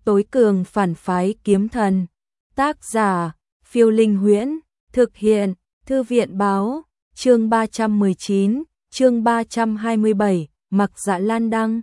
tối cường phản phái kiếm thần. Tác giả, Phiêu Linh Huyễn, thực hiện, Thư viện báo, chương 319, chương 327, Mặc Dạ Lan Đăng.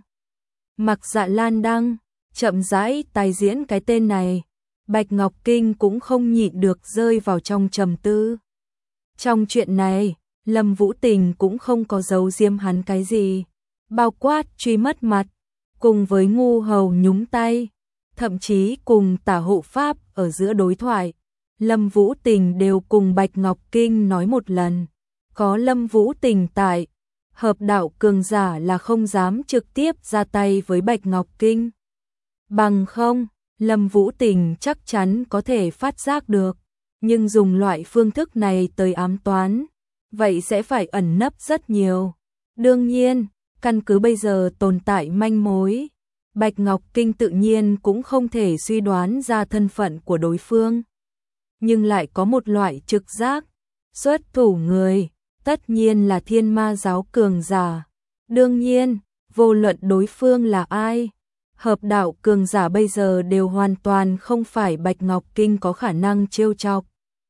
Mặc Dạ Lan Đăng, chậm rãi tái diễn cái tên này, Bạch Ngọc Kinh cũng không nhịn được rơi vào trong trầm tư. Trong chuyện này, Lâm Vũ Tình cũng không có giấu giếm hắn cái gì, bao quát truy mất mặt, cùng với ngu hầu nhúng tay, thậm chí cùng Tả Hộ Pháp ở giữa đối thoại, Lâm Vũ Tình đều cùng Bạch Ngọc Kinh nói một lần. Có Lâm Vũ Tình tại, hợp đạo cường giả là không dám trực tiếp ra tay với Bạch Ngọc Kinh. Bằng không, Lâm Vũ Tình chắc chắn có thể phát giác được, nhưng dùng loại phương thức này tới ám toán, vậy sẽ phải ẩn nấp rất nhiều. Đương nhiên, căn cứ bây giờ tồn tại manh mối, Bạch Ngọc Kinh tự nhiên cũng không thể suy đoán ra thân phận của đối phương. Nhưng lại có một loại trực giác, xuất thủ người, tất nhiên là Thiên Ma giáo cường giả. Đương nhiên, vô luận đối phương là ai, hợp đạo cường giả bây giờ đều hoàn toàn không phải Bạch Ngọc Kinh có khả năng trêu chọc.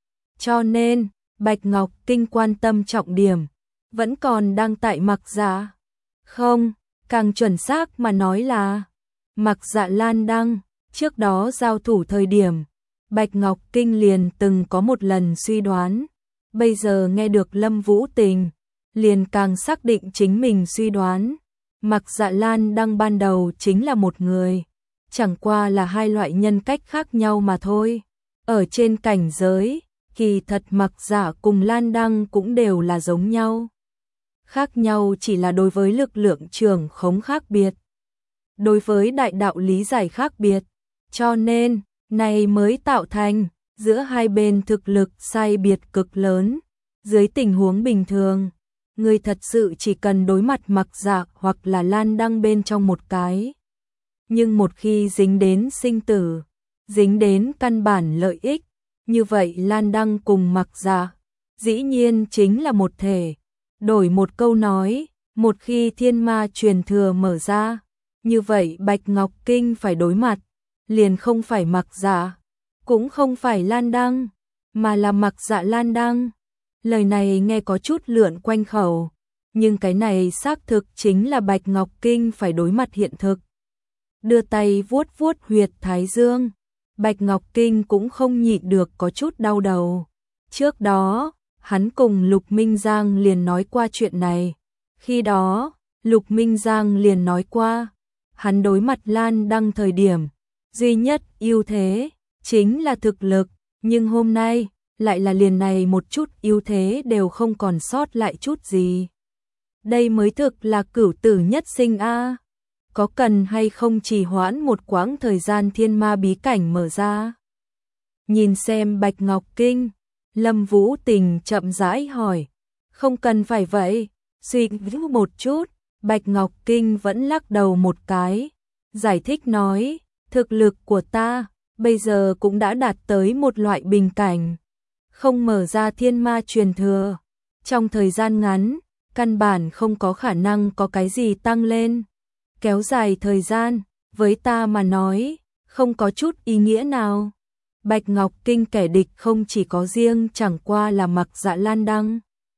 Cho nên, Bạch Ngọc Kinh quan tâm trọng điểm, vẫn còn đang tại Mặc Dạ. Không, càng chuẩn xác mà nói là Mặc Dạ Lan Đăng. Trước đó giao thủ thời điểm, Bạch Ngọc Kinh liền từng có một lần suy đoán, bây giờ nghe được Lâm Vũ Tình, liền càng xác định chính mình suy đoán. Mặc Dạ Lan Đăng ban đầu chính là một người, chẳng qua là hai loại nhân cách khác nhau mà thôi. Ở trên cảnh giới, kỳ thật Mặc Dạ cùng Lan Đăng cũng đều là giống nhau. Khác nhau chỉ là đối với lực lượng trưởng khống khác biệt, đối với đại đạo lý giải khác biệt, cho nên, này mới tạo thành, giữa hai bên thực lực sai biệt cực lớn. Dưới tình huống bình thường, người thật sự chỉ cần đối mặt Mặc Dạ hoặc là Lan Đăng bên trong một cái. Nhưng một khi dính đến sinh tử, dính đến căn bản lợi ích, như vậy Lan Đăng cùng Mặc Dạ, dĩ nhiên chính là một thể. Đổi một câu nói, một khi Thiên Ma truyền thừa mở ra, như vậy Bạch Ngọc Kinh phải đối mặt, liền không phải Mặc Dạ, cũng không phải Lan Đăng, mà là Mặc Dạ Lan Đăng. Lời này nghe có chút lượn quanh khẩu, nhưng cái này xác thực chính là Bạch Ngọc Kinh phải đối mặt hiện thực. Đưa tay vuốt vuốt huyệt thái dương, Bạch Ngọc Kinh cũng không nhịn được có chút đau đầu. Trước đó, hắn cùng Lục Minh Giang liền nói qua chuyện này. Khi đó, Lục Minh Giang liền nói qua, hắn đối mặt Lan Đăng thời điểm, duy nhất ưu thế chính là thực lực, nhưng hôm nay lại là liền này một chút ưu thế đều không còn sót lại chút gì. Đây mới thực là cửu tử nhất sinh a. Có cần hay không trì hoãn một quãng thời gian Thiên Ma bí cảnh mở ra? Nhìn xem Bạch Ngọc Kinh, Lâm Vũ Tình chậm rãi hỏi. Không cần phải vậy. Suy nghĩ một chút, Bạch Ngọc Kinh vẫn lắc đầu một cái, giải thích nói, thực lực của ta bây giờ cũng đã đạt tới một loại bình cảnh, không mở ra Thiên Ma truyền thừa, trong thời gian ngắn, căn bản không có khả năng có cái gì tăng lên. Kéo dài thời gian, với ta mà nói, không có chút ý nghĩa nào. Bạch Ngọc Kinh kẻ địch không chỉ có riêng chẳng qua là Mặc Dạ Lan Đăng,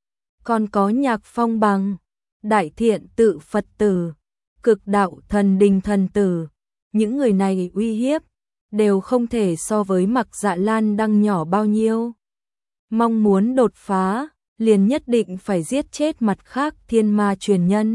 còn có Nhạc Phong Bằng, Đại Thiện Tự Phật Tử, Cực Đạo Thần Đình Thần Tử. Những người này uy hiếp, đều không thể so với Mặc Dạ Lan Đăng nhỏ bao nhiêu. Mong muốn đột phá, liền nhất định phải giết chết mặt khác Thiên Ma truyền nhân,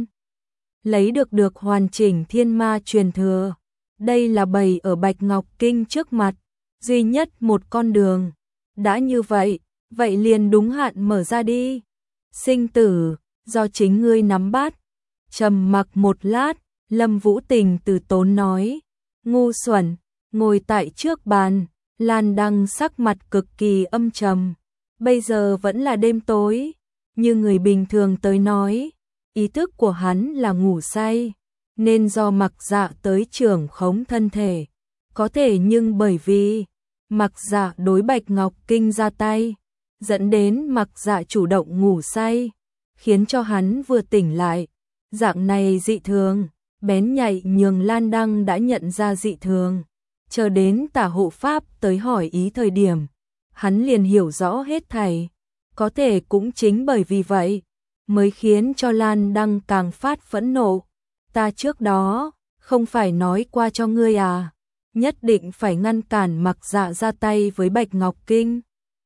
lấy được hoàn chỉnh Thiên Ma truyền thừa. Đây là bày ở Bạch Ngọc Kinh trước mặt, duy nhất một con đường. Đã như vậy, vậy liền đúng hạn mở ra đi. Sinh tử, do chính ngươi nắm bắt. Trầm mặc một lát, Lâm Vũ Tình từ tốn nói, ngu xuẩn, ngồi tại trước bàn, Lan Đăng sắc mặt cực kỳ âm trầm. Bây giờ vẫn là đêm tối, như người bình thường tới nói, ý thức của hắn là ngủ say, nên do Mặc Dạ tới trưởng khống thân thể. Có thể nhưng bởi vì Mặc Dạ đối Bạch Ngọc Kinh ra tay, dẫn đến Mặc Dạ chủ động ngủ say, khiến cho hắn vừa tỉnh lại. Dạng này dị thường, bén nhạy nhường Lan Đăng đã nhận ra dị thường, Chờ đến Tả hộ pháp tới hỏi ý thời điểm, hắn liền hiểu rõ hết thảy. Có thể cũng chính bởi vì vậy, mới khiến cho Lan Đăng càng phát phẫn nộ. Ta trước đó, không phải nói qua cho ngươi à, nhất định phải ngăn cản Mặc Dạ ra tay với Bạch Ngọc Kinh.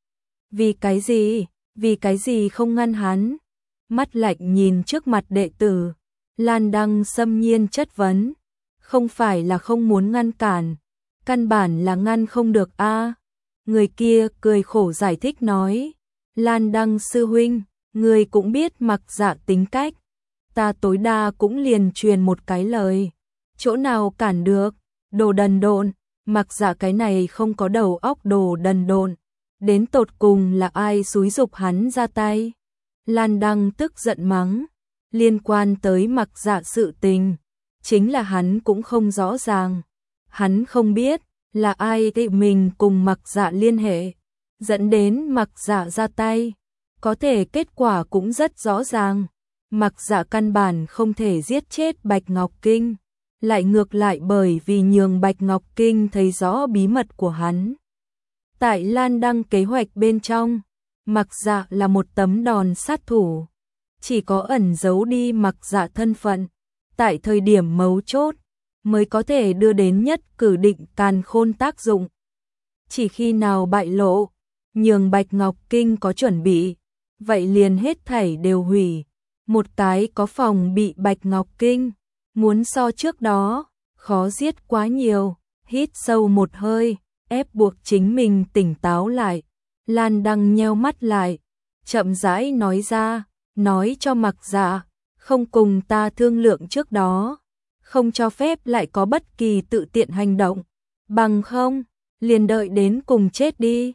Vì cái gì không ngăn hắn? Mắt lạnh nhìn trước mặt đệ tử, Lan Đăng xâm nhiên chất vấn. Không phải là không muốn ngăn cản, căn bản là ngăn không được a. Người kia cười khổ giải thích nói, Lan Đăng sư huynh, người cũng biết Mặc Dạ tính cách, ta tối đa cũng liền truyền một cái lời, chỗ nào cản được, đồ đần độn, Mặc Dạ cái này không có đầu óc đồ đần độn, đến tột cùng là ai xúi giục hắn ra tay. Lan Đăng tức giận mắng, liên quan tới Mặc Dạ sự tình, chính là hắn cũng không rõ ràng, hắn không biết là ai tự mình cùng Mặc Dạ liên hệ, dẫn đến Mặc Dạ ra tay, có thể kết quả cũng rất rõ ràng, Mặc Dạ căn bản không thể giết chết Bạch Ngọc Kinh, lại ngược lại bởi vì nhường Bạch Ngọc Kinh thấy rõ bí mật của hắn. Tại Lan Đăng kế hoạch bên trong, Mặc Dạ là một tấm đòn sát thủ, chỉ có ẩn giấu đi Mặc Dạ thân phận, tại thời điểm mấu chốt mới có thể đưa đến nhất cử định càn khôn tác dụng. Chỉ khi nào bại lộ, nhường Bạch Ngọc Kinh có chuẩn bị, vậy liền hết thảy đều hủy. Một cái có phòng bị Bạch Ngọc Kinh, muốn so trước đó, khó giết quá nhiều, hít sâu một hơi, ép buộc chính mình tỉnh táo lại. Lan Đăng nheo mắt lại, chậm rãi nói ra, nói cho Mặc Dạ, không cùng ta thương lượng trước đó, không cho phép lại có bất kỳ tự tiện hành động, bằng không, liền đợi đến cùng chết đi.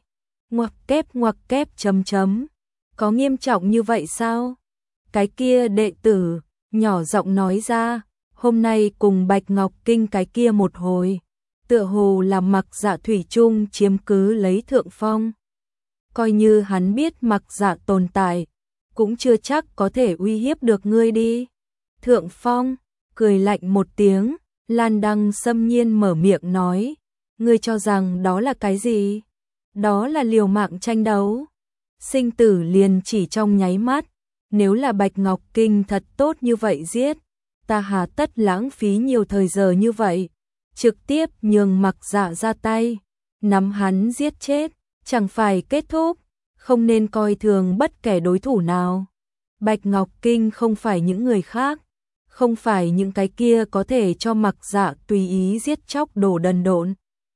Ngoặc kép chấm chấm, có nghiêm trọng như vậy sao? Cái kia đệ tử, nhỏ giọng nói ra, hôm nay cùng Bạch Ngọc Kinh cái kia một hồi, tựa hồ là Mặc Dạ thủy chung chiếm cứ lấy thượng phong. Coi như hắn biết Mặc Dạ tồn tại, cũng chưa chắc có thể uy hiếp được ngươi đi. Thượng phong, cười lạnh một tiếng, Lan Đăng xâm nhiên mở miệng nói, ngươi cho rằng đó là cái gì? Đó là liều mạng tranh đấu. Sinh tử liền chỉ trong nháy mắt, nếu là Bạch Ngọc Kinh thật tốt như vậy giết, ta hà tất lãng phí nhiều thời giờ như vậy, trực tiếp nhường Mặc Dạ ra tay, nắm hắn giết chết, chẳng phải kết thúc, không nên coi thường bất kể đối thủ nào. Bạch Ngọc Kinh không phải những người khác, không phải những cái kia có thể cho Mặc Dạ tùy ý giết chóc đồ đần độn,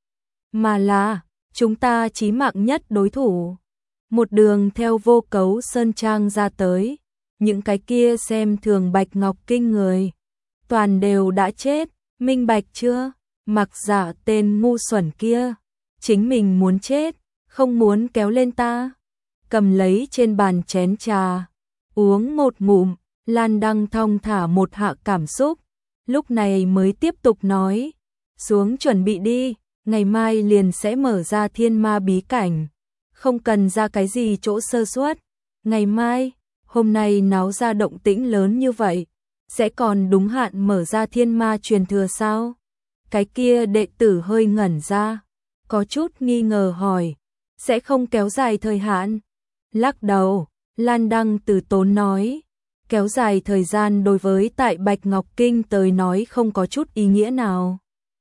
mà là chúng ta chí mạng nhất đối thủ. Một đường theo Vô Cấu Sơn Trang ra tới, những cái kia xem thường Bạch Ngọc Kinh người, toàn đều đã chết, minh bạch chưa? Mặc Dạ tên ngu xuẩn kia, chính mình muốn chết, không muốn kéo lên ta. Cầm lấy trên bàn chén trà, uống một ngụm, Lan Đăng thong thả một hạ cảm xúc, lúc này mới tiếp tục nói, xuống chuẩn bị đi, ngày mai liền sẽ mở ra thiên ma bí cảnh, không cần ra cái gì chỗ sơ suất. Ngày mai, hôm nay náo ra động tĩnh lớn như vậy, sẽ còn đúng hạn mở ra thiên ma truyền thừa sao? Cái kia đệ tử hơi ngẩn ra, có chút nghi ngờ hỏi, sẽ không kéo dài thời hạn? Lắc đầu, Lan Đăng từ tốn nói, kéo dài thời gian đối với tại Bạch Ngọc Kinh tới nói không có chút ý nghĩa nào.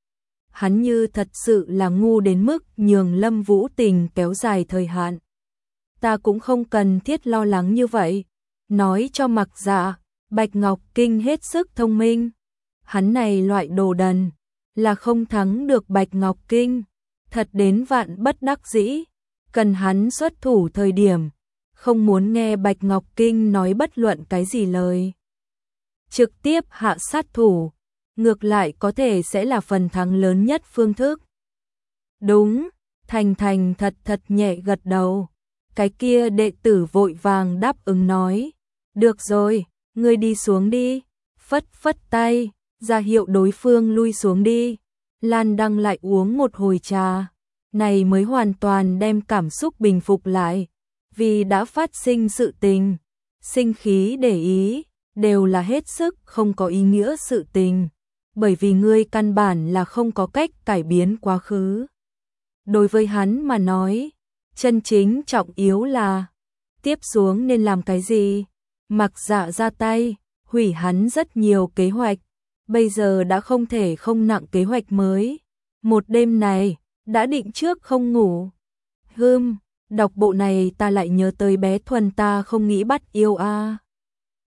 Hắn như thật sự là ngu đến mức nhường Lâm Vũ Tình kéo dài thời hạn. Ta cũng không cần thiết lo lắng như vậy. Nói cho Mặc Dạ, Bạch Ngọc Kinh hết sức thông minh. Hắn này loại đồ đần, là không thắng được Bạch Ngọc Kinh. Thật đến vạn bất đắc dĩ, cần hắn xuất thủ thời điểm, không muốn nghe Bạch Ngọc Kinh nói bất luận cái gì lời. Trực tiếp hạ sát thủ, ngược lại có thể sẽ là phần thắng lớn nhất phương thức. Đúng, Thành Thành thật thật nhẹ gật đầu. Cái kia đệ tử vội vàng đáp ứng nói, được rồi, ngươi đi xuống đi, phất phất tay, ra hiệu đối phương lui xuống đi. Lan Đăng lại uống một hồi trà, này mới hoàn toàn đem cảm xúc bình phục lại, vì đã phát sinh sự tình, sinh khí để ý, đều là hết sức không có ý nghĩa sự tình. bởi vì ngươi căn bản là không có cách cải biến quá khứ. Đối với hắn mà nói, chân chính trọng yếu là tiếp xuống nên làm cái gì. Mặc Dạ ra tay, hủy hắn rất nhiều kế hoạch, bây giờ đã không thể không nặng kế hoạch mới. Một đêm này, đã định trước không ngủ. Đọc bộ này ta lại nhớ tới bé Thuần ta không nghĩ bắt yêu a.